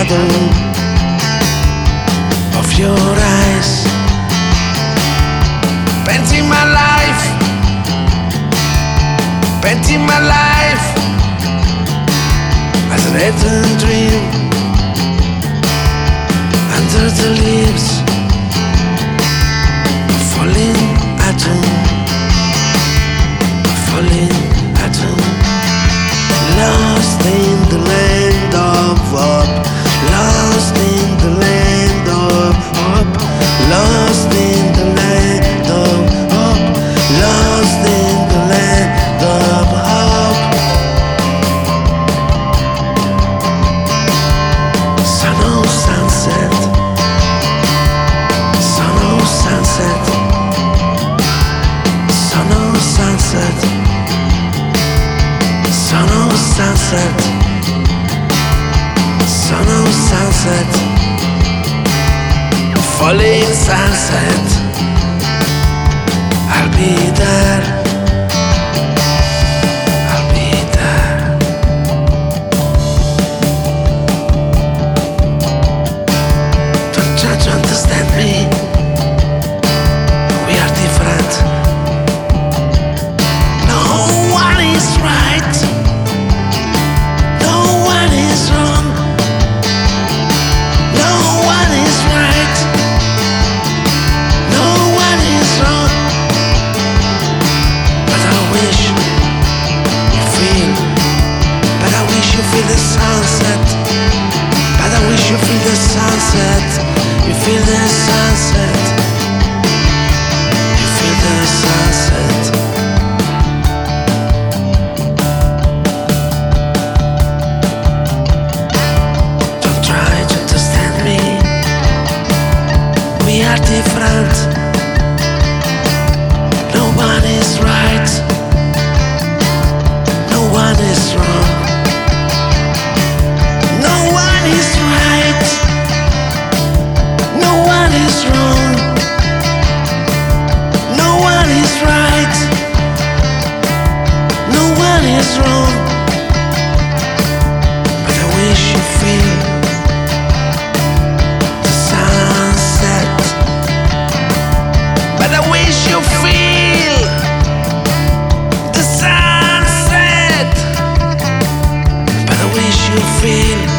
shadow of your eyes, painting my life, painting my life as an ethereal dream under the leaves, falling atom, falling atom, lost in the land of hope, lost in the land of hope, lost in the land of hope, lost in the land of hope. Sun of sunset, sun of sunset, sun of sunset, sun of sunset, sun of sunset, falling sunset. I'll be there, I'll be there. Don't try to understand me, we are different. No one is right, no one is wrong, no one is right, no one is wrong. But I wish you feel, but I wish you feel the sunset, but I wish you feel the sunset, you feel the sunset, you feel the sunset. Don't try to understand me, we are different. No one is right, no one is wrong, no one is right, no one is wrong, no one is right, no one is wrong. But I wish you feel the sunset, but I wish you feel the sunset, but I wish you feel